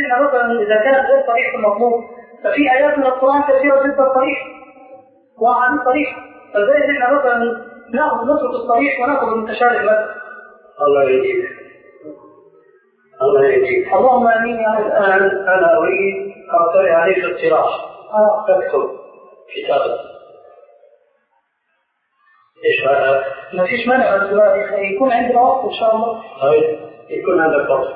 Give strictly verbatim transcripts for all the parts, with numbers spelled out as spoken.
احنا مثلا اذا كان غير صريح في المطلوب ففي ايات من القران كثيره جدا صريحه وعن صريحه، فزي ان احنا مثلا ناخذ نترك الصريح وناخذ المتشابه بس. الله يهديك. الله يهديك. اللهم امين يا رب. انا اريد اقترح عليك اقتراح. اه تكتب كتابا. ايش هذا؟ ما فيش مانع بس يكون عندنا وقت ان شاء الله. طيب يكون عندك وقت.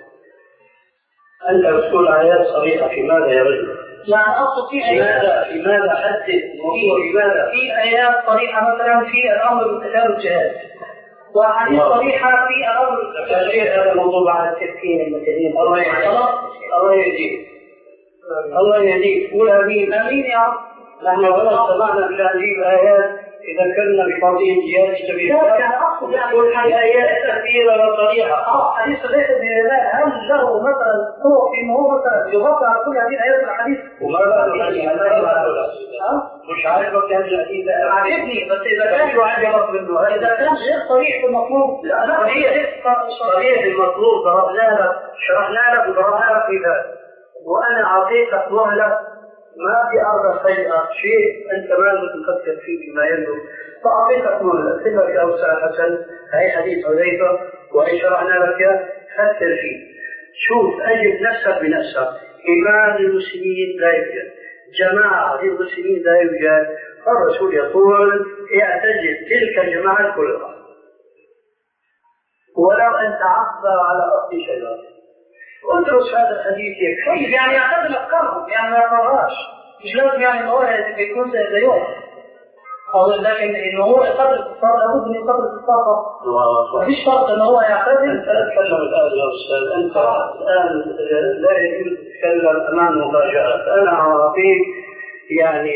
انت تقول ايات صريحه في ماذا يا رجل؟ يعني اقصد في ايات في ماذا حدد موضوع لماذا؟ في ايات صريحه مثلا في الامر بامتثال الجهاد، وأحاديث صريحة في الأمر بالتشريع. هذا موضوع بعد التفكير المتدين. الله يهديك. الله يهديك. الله يهديك. قول آمين. آمين يا رب. نحن ولا استطعنا بهذه الآيات إذا كنا بفضيل جهاد سبيل الله. كان أقصد يعني كل آيات كثيرة وصريحة. آه حديث ليس بالله، هل له مثلا طرق في إنه هو مثلا يغطي على كل هذه الآيات الحديث؟ وما بعد الحديث؟ مش عارف وقت هذا الحديث. عجبني بس إذا كان شو عجبك منه؟ إذا كان غير صريح في المطلوب. لا صريح صريح في المطلوب ضربنا لك شرحنا لك وضربنا لك في ذلك، وأنا أعطيتك مهلة ما في أرض سيئة شيء أنت ما تفكر فيه بما يلزم، فأعطيتك مهلة كما في أوسع حسن هي حديث حذيفة وإن شرحنا لك فكر فيه. شوف أجد نفسك بنفسك. إمام المسلمين لا يوجد، جماعة للمسلمين لا يوجد، الرسول يقول اعتزل تلك الجماعة كلها ولو أن تعصى على أصل شجرة. ادرس هذا الحديث كيف يعني يعتزل أفكارهم يعني ما يقرأش، مش لازم يعني إنه هو يكون زيهم، أو لكن إنه هو يقدر الكفار لابد من يقدر الكفار. مفيش شرط إنه هو يعتزل. أنت أتكلم الآن يا أستاذ، أنت الآن لا يجوز تتكلم أمام مفاجآت. أنا أعطيك يعني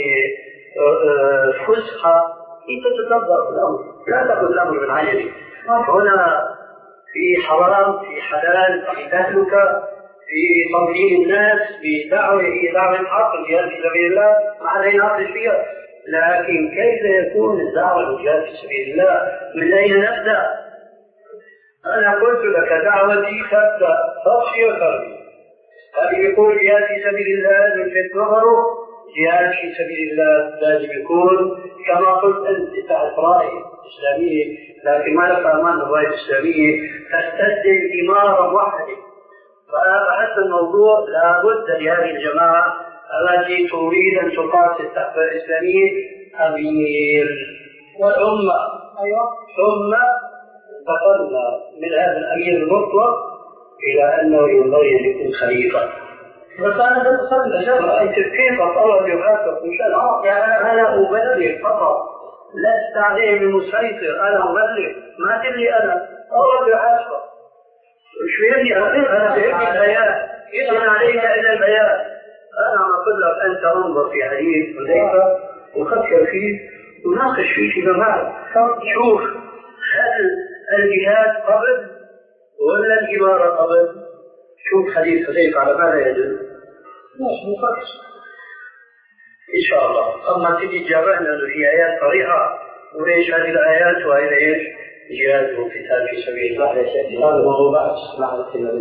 فسحة أنت تتدبر الأمر، لا تأخذ الأمر من عينك. هنا في حرام، في حلال، في تهلكة، في تضليل الناس، في دعوة إلى دعوة الحق الجهاد في سبيل الله، ما علينا نقل فيها. لكن كيف يكون الدعوة الجهاد في سبيل الله؟ من أين نبدأ؟ أنا قلت لك دعوتي تبدأ فرشي وفردي. هذا يقول جهاد في سبيل الله يلفت نظره، جهاد في سبيل الله لازم يكون كما قلت أنت تحت رأي إسلامي، لكن ما لك أمان الرأي الإسلامي تستبدل إمارة واحدة. فأنا الموضوع لابد لهذه الجماعة التي تريد أن تقاتل تحت الإسلامية أمير والأمة. أيوة. ثم انتقلنا من هذا الأمير المطلق إلى أنه ينبغي أن يكون خليفة. بس أنا بدي أصلي أشياء أنت كيف أطلع يحاسب مش أنا يعني أنا أبلغ فقط لست عليه بمسيطر، أنا أبلغ ما تدري أنا الله يحاسب. مش فيني أنا فيني البيان، إذن عليك إلى البيان. أنا أقول لك أنت انظر في حديث حذيفة وفكر فيه وناقش فيه فيما بعد. شوف هل الجهاد قبل ولا الإمارة قبل؟ شوف حديث حذيفة على ماذا يدل؟ ماشي نفكر إن شاء الله. أما تجي تجربنا أنه في آيات صريحة وإيش هذه الآيات وإلى إيش جهاد وقتال في سبيل الله. هذا الموضوع بعد